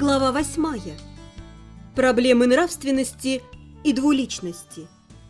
Глава 8. Проблемы нравственности и двуличности.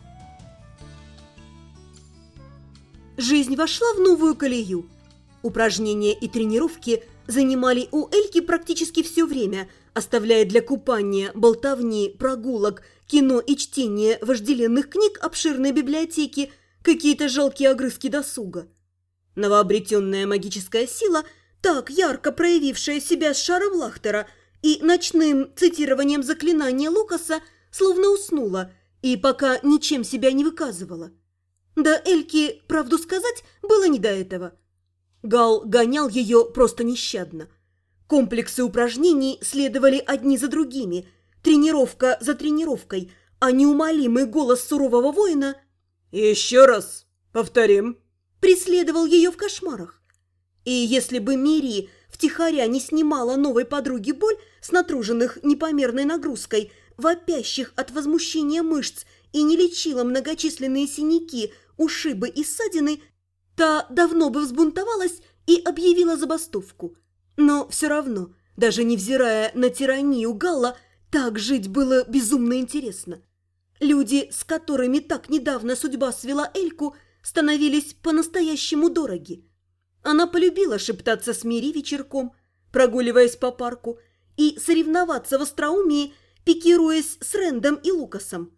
Жизнь вошла в новую колею. Упражнения и тренировки занимали у Эльки практически все время, оставляя для купания, болтовни, прогулок, кино и чтения вожделенных книг обширной библиотеки какие-то жалкие огрызки досуга. Новообретенная магическая сила, так ярко проявившая себя с шаром Лахтера и ночным цитированием заклинания Лукаса, словно уснула и пока ничем себя не выказывала. Да Эльке, правду сказать, было не до этого. Гал гонял ее просто нещадно. Комплексы упражнений следовали одни за другими, тренировка за тренировкой, а неумолимый голос сурового воина «Еще раз повторим» преследовал ее в кошмарах. И если бы Мири втихаря не снимала новой подруге боль с натруженных непомерной нагрузкой, вопящих от возмущения мышц, и не лечила многочисленные синяки, ушибы и ссадины, та давно бы взбунтовалась и объявила забастовку. Но все равно, даже невзирая на тиранию Галла, так жить было безумно интересно. Люди, с которыми так недавно судьба свела Эльку, становились по-настоящему дороги. Она полюбила шептаться с Мири вечерком, прогуливаясь по парку, и соревноваться в остроумии, пикируясь с Рэндом и Лукасом.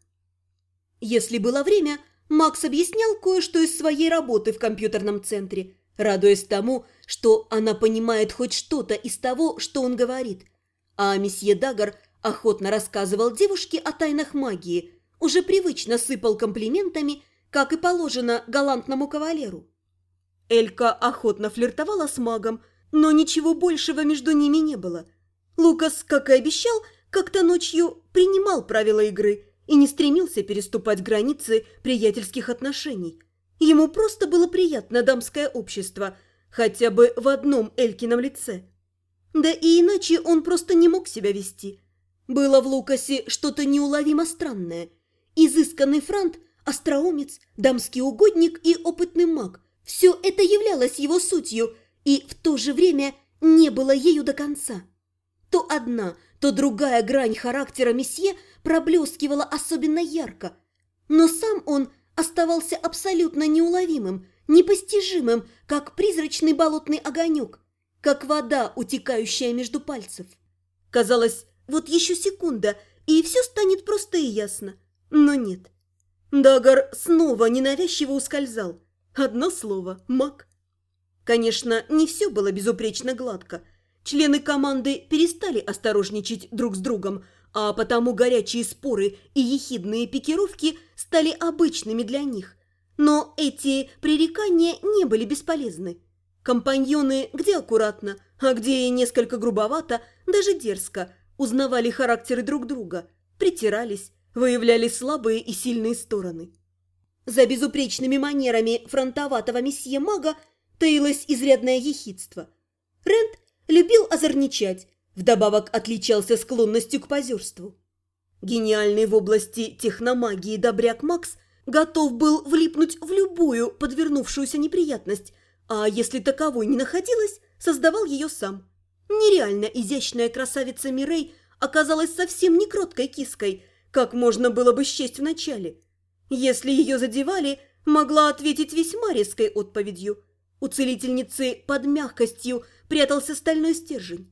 Если было время, Макс объяснял кое-что из своей работы в компьютерном центре, радуясь тому, что она понимает хоть что-то из того, что он говорит. А месье Даггар охотно рассказывал девушке о тайнах магии, уже привычно сыпал комплиментами, как и положено галантному кавалеру. Элька охотно флиртовала с магом, но ничего большего между ними не было. Лукас, как и обещал, как-то ночью принимал правила игры и не стремился переступать границы приятельских отношений. Ему просто было приятно дамское общество, хотя бы в одном Элькином лице. Да и иначе он просто не мог себя вести. Было в Лукасе что-то неуловимо странное. Изысканный франт, остроумец, дамский угодник и опытный маг – все это являлось его сутью и в то же время не было ею до конца. То одна, то другая грань характера месье проблескивала особенно ярко, но сам он оставался абсолютно неуловимым, непостижимым, как призрачный болотный огонек, как вода, утекающая между пальцев. Казалось, вот еще секунда, и все станет просто и ясно. Но нет. Даггар снова ненавязчиво ускользал. Одно слово – маг. Конечно, не все было безупречно гладко. Члены команды перестали осторожничать друг с другом, а потому горячие споры и ехидные пикировки стали обычными для них. Но эти пререкания не были бесполезны. Компаньоны где аккуратно, а где и несколько грубовато, даже дерзко, узнавали характеры друг друга, притирались, выявляли слабые и сильные стороны. За безупречными манерами фронтоватого месье-мага таилось изрядное ехидство. Рэнд любил озорничать, вдобавок отличался склонностью к позерству. Гениальный в области техномагии добряк Макс готов был влипнуть в любую подвернувшуюся неприятность, а если таковой не находилась, создавал ее сам. Нереально изящная красавица Мирей оказалась совсем не кроткой киской, как можно было бы счесть вначале. Если ее задевали, могла ответить весьма резкой отповедью. У целительницы под мягкостью прятался стальной стержень.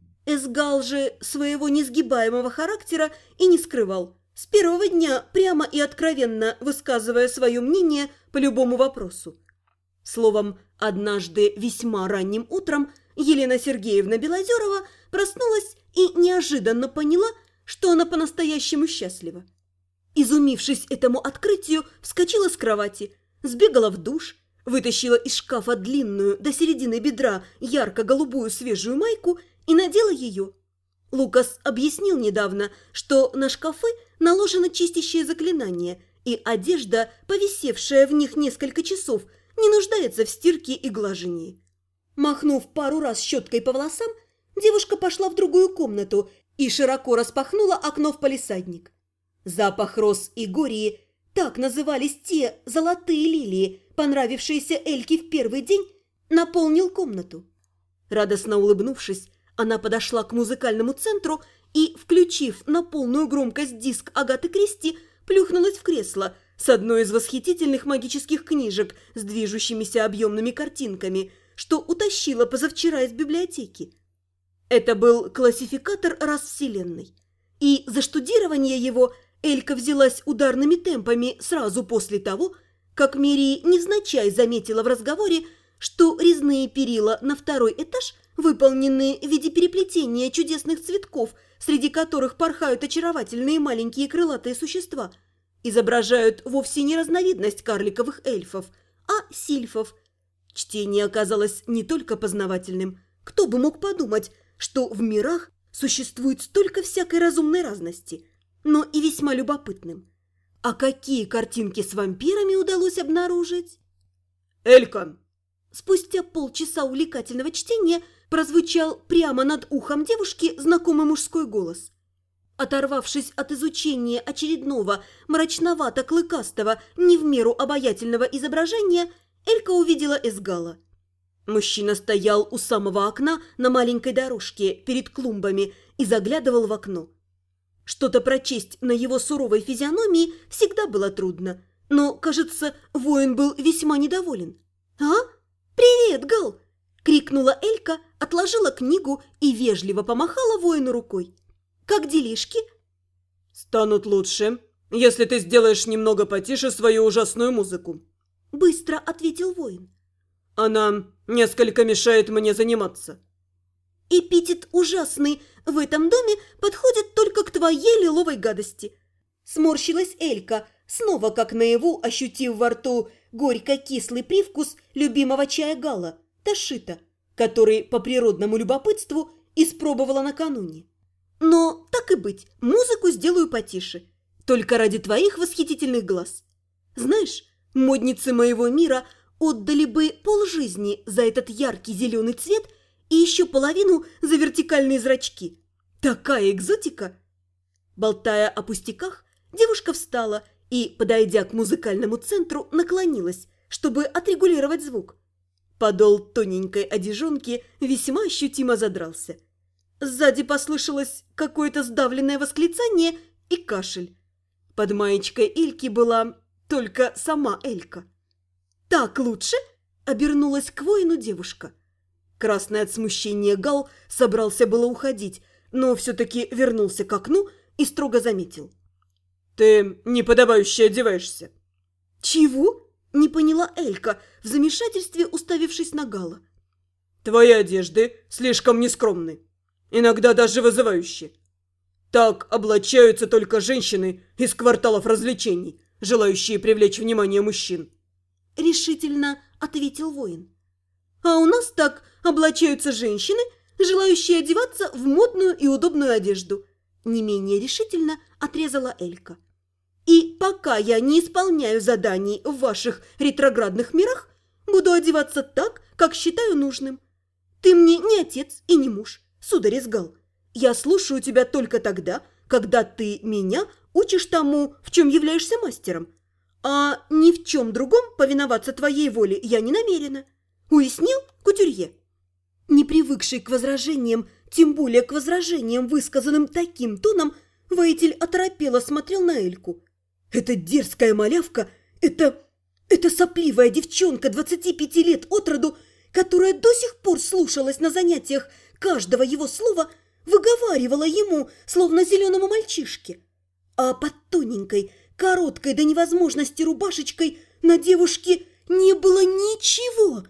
Эсгал же своего несгибаемого характера и не скрывал, с первого дня прямо и откровенно высказывая свое мнение по любому вопросу. Словом, однажды весьма ранним утром Елена Сергеевна Белозерова проснулась и неожиданно поняла, что она по-настоящему счастлива. Изумившись этому открытию, вскочила с кровати, сбегала в душ, вытащила из шкафа длинную до середины бедра ярко-голубую свежую майку и надела ее. Лукас объяснил недавно, что на шкафы наложено чистящее заклинание, и одежда, повисевшая в них несколько часов, не нуждается в стирке и глажении. Махнув пару раз щеткой по волосам, девушка пошла в другую комнату и широко распахнула окно в палисадник. Запах роз и гории, так назывались те золотые лилии, понравившиеся Эльке в первый день, наполнил комнату. Радостно улыбнувшись, Она подошла к музыкальному центру и, включив на полную громкость диск Агаты Кристи, плюхнулась в кресло с одной из восхитительных магических книжек с движущимися объемными картинками, что утащила позавчера из библиотеки. Это был классификатор рас Вселенной. И за штудирование его Элька взялась ударными темпами сразу после того, как Мири невзначай заметила в разговоре, что резные перила на второй этаж выполнены в виде переплетения чудесных цветков, среди которых порхают очаровательные маленькие крылатые существа, изображают вовсе не разновидность карликовых эльфов, а сильфов. Чтение оказалось не только познавательным. Кто бы мог подумать, что в мирах существует столько всякой разумной разности, но и весьма любопытным. А какие картинки с вампирами удалось обнаружить? «Элька!» Спустя полчаса увлекательного чтения прозвучал прямо над ухом девушки знакомый мужской голос. Оторвавшись от изучения очередного мрачновато-клыкастого, не в меру обаятельного изображения, Элька увидела Эсгала. Мужчина стоял у самого окна на маленькой дорожке перед клумбами и заглядывал в окно. Что-то прочесть на его суровой физиономии всегда было трудно, но, кажется, воин был весьма недоволен. «А? Привет, Гал!» – крикнула Элька, отложила книгу и вежливо помахала воину рукой. «Как делишки?» «Станут лучше, если ты сделаешь немного потише свою ужасную музыку», – быстро ответил воин. «Она несколько мешает мне заниматься». «Эпитет «ужасный» в этом доме подходит только к твоей лиловой гадости». Сморщилась Элька, снова как наяву ощутив во рту горько-кислый привкус любимого чая Гала, ташита, который по природному любопытству испробовала накануне. «Но, так и быть, музыку сделаю потише, только ради твоих восхитительных глаз. Знаешь, модницы моего мира отдали бы полжизни за этот яркий зеленый цвет и еще половину за вертикальные зрачки. Такая экзотика!» Болтая о пустяках, девушка встала и, подойдя к музыкальному центру, наклонилась, чтобы отрегулировать звук. Подол тоненькой одежонки весьма ощутимо задрался. Сзади послышалось какое-то сдавленное восклицание и кашель. Под маечкой Эльки была только сама Элька. «Так лучше?» – обернулась к воину девушка. Красный от смущения Гал собрался было уходить, но все-таки вернулся к окну и строго заметил. «Ты неподобающе одеваешься». «Чего?» – не поняла Элька, в замешательстве уставившись на Гала. «Твои одежды слишком нескромны, иногда даже вызывающие. Так облачаются только женщины из кварталов развлечений, желающие привлечь внимание мужчин». Решительно ответил воин. «А у нас так облачаются женщины, желающие одеваться в модную и удобную одежду», не менее решительно отрезала Элька. «И пока я не исполняю заданий в ваших ретроградных мирах, буду одеваться так, как считаю нужным. Ты мне не отец и не муж, сударь Эсгал. Я слушаю тебя только тогда, когда ты меня учишь тому, в чем являешься мастером. А ни в чем другом повиноваться твоей воле я не намерена. Уяснил, кутюрье?» Не привыкший к возражениям, тем более к возражениям, высказанным таким тоном, воитель оторопело смотрел на Эльку. Эта дерзкая малявка, эта сопливая девчонка 25 лет от роду, которая до сих пор слушалась на занятиях каждого его слова, выговаривала ему, словно зеленому мальчишке. А под тоненькой, короткой до невозможности рубашечкой на девушке не было ничего.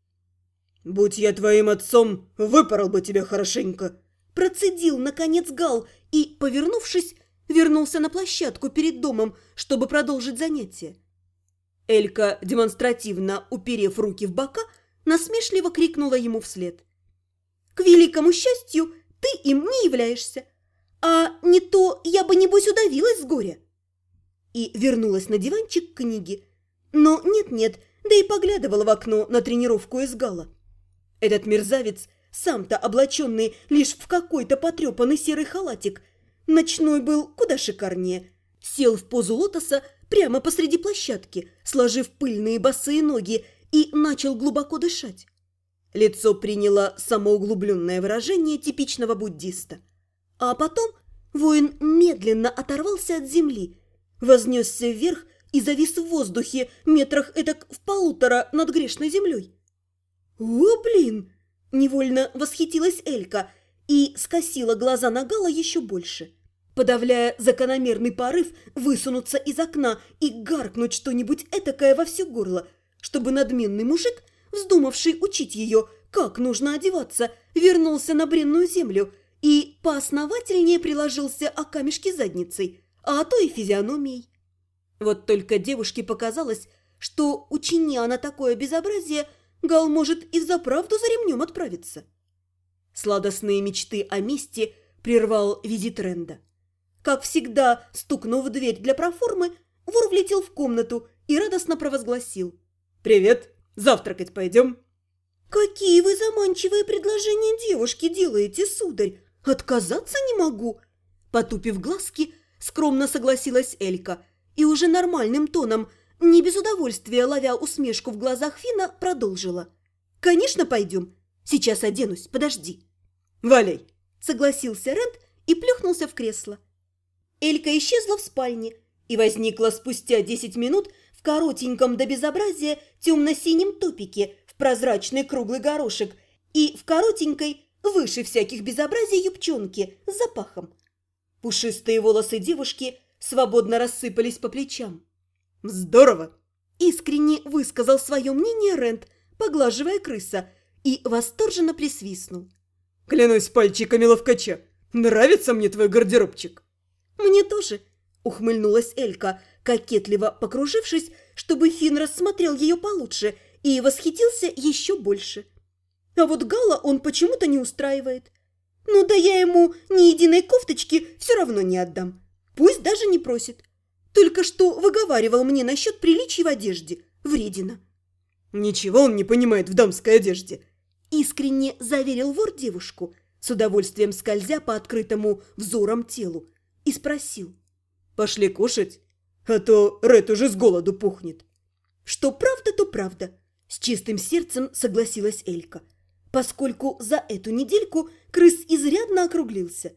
«Будь я твоим отцом, выпорол бы тебя хорошенько», процедил, наконец, Гал и, повернувшись, вернулся на площадку перед домом, чтобы продолжить занятие. Элька, демонстративно уперев руки в бока, насмешливо крикнула ему вслед. «К великому счастью, ты им не являешься, а не то я бы, небось, удавилась с горя». И вернулась на диванчик к книге, но нет-нет, да и поглядывала в окно на тренировку Эсгала. Этот мерзавец, сам-то облаченный лишь в какой-то потрепанный серый халатик, ночной был куда шикарнее, сел в позу лотоса прямо посреди площадки, сложив пыльные босые ноги, и начал глубоко дышать. Лицо приняло самоуглубленное выражение типичного буддиста. А потом воин медленно оторвался от земли, вознесся вверх и завис в воздухе метрах эдак в 1,5 над грешной землей. «О, блин!» – невольно восхитилась Элька и скосила глаза на Гала еще больше, подавляя закономерный порыв высунуться из окна и гаркнуть что-нибудь этакое во все горло, чтобы надменный мужик, вздумавший учить ее, как нужно одеваться, вернулся на бренную землю и поосновательнее приложился о камешки задницей, а то и физиономией. Вот только девушке показалось, что, учини она такое безобразие, Гал может и взаправду за ремнем отправиться. Сладостные мечты о мести прервал визит Ренда. Как всегда, стукнув в дверь для проформы, вор влетел в комнату и радостно провозгласил: «Привет! Завтракать пойдем?» «Какие вы заманчивые предложения девушке делаете, сударь! Отказаться не могу!» Потупив глазки, скромно согласилась Элька и уже нормальным тоном, не без удовольствия ловя усмешку в глазах Фина, продолжила: «Конечно, пойдем. Сейчас оденусь, подожди». «Валяй!» – согласился Рент и плюхнулся в кресло. Элька исчезла в спальне и возникла спустя 10 минут в коротеньком до безобразия темно-синем топике в прозрачный круглый горошек и в коротенькой, выше всяких безобразий, юбчонке с запахом. Пушистые волосы девушки свободно рассыпались по плечам. «Здорово!» – искренне высказал свое мнение Рент, поглаживая крыса, и восторженно присвистнул. «Клянусь пальчиками ловкача, нравится мне твой гардеробчик!» «Мне тоже!» – ухмыльнулась Элька, кокетливо покружившись, чтобы Фин рассмотрел ее получше и восхитился еще больше. А вот Гала он почему-то не устраивает. Ну да я ему ни единой кофточки все равно не отдам. Пусть даже не просит. Только что выговаривал мне насчет приличий в одежде. Вредина. «Ничего он не понимает в дамской одежде», – искренне заверил вор девушку, с удовольствием скользя по открытому взором телу, и спросил: «Пошли кушать, а то Ред уже с голоду пухнет». «Что правда, то правда», – с чистым сердцем согласилась Элька, поскольку за эту недельку крыс изрядно округлился.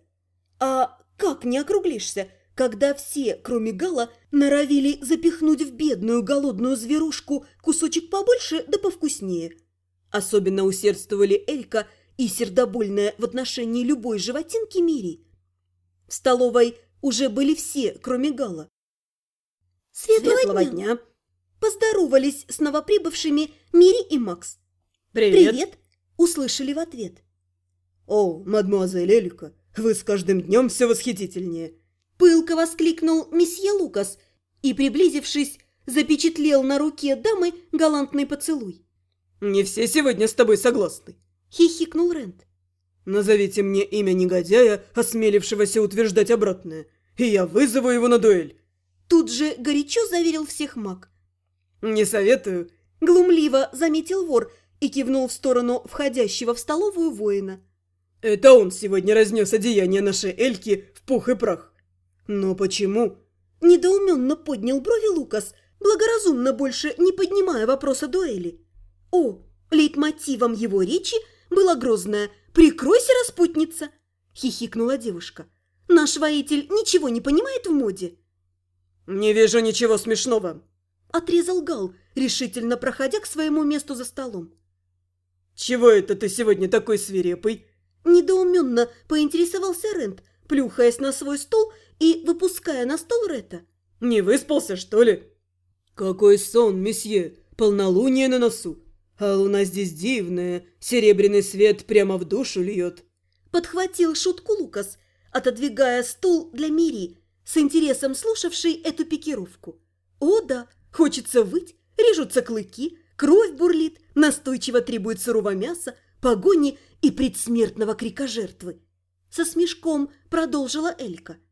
А как не округлишься, когда все, кроме Гала, норовили запихнуть в бедную голодную зверушку кусочек побольше да повкуснее. Особенно усердствовали Элька и сердобольная в отношении любой животинки Мири. В столовой уже были все, кроме Гала. «Светлого дня!» Поздоровались с новоприбывшими Мири и Макс. «Привет!» услышали в ответ. «О, мадемуазель Элька, вы с каждым днем все восхитительнее!» Пылко воскликнул месье Лукас и, приблизившись, запечатлел на руке дамы галантный поцелуй. «Не все сегодня с тобой согласны», – хихикнул Рент. «Назовите мне имя негодяя, осмелившегося утверждать обратное, и я вызову его на дуэль». Тут же горячо заверил всех маг. «Не советую», – глумливо заметил вор и кивнул в сторону входящего в столовую воина. «Это он сегодня разнес одеяние нашей Эльки в пух и прах. Но почему?» – недоуменно поднял брови Лукас, благоразумно больше не поднимая вопроса дуэли. О, лейтмотивом его речи было грозное «Прикройся, распутница!» – хихикнула девушка. «Наш воитель ничего не понимает в моде». «Не вижу ничего смешного», – отрезал Гал, решительно проходя к своему месту за столом. «Чего это ты сегодня такой свирепый?» – недоуменно поинтересовался Рент, плюхаясь на свой стол и выпуская на стол Ретта. «Не выспался, что ли?» «Какой сон, месье! Полнолуние на носу! А луна здесь дивная, серебряный свет прямо в душу льет!» Подхватил шутку Лукас, отодвигая стул для Мири, с интересом слушавшей эту пикировку. «О да, хочется выть, режутся клыки, кровь бурлит, настойчиво требует сырого мяса, погони и предсмертного крика жертвы!» Со смешком продолжила Элька.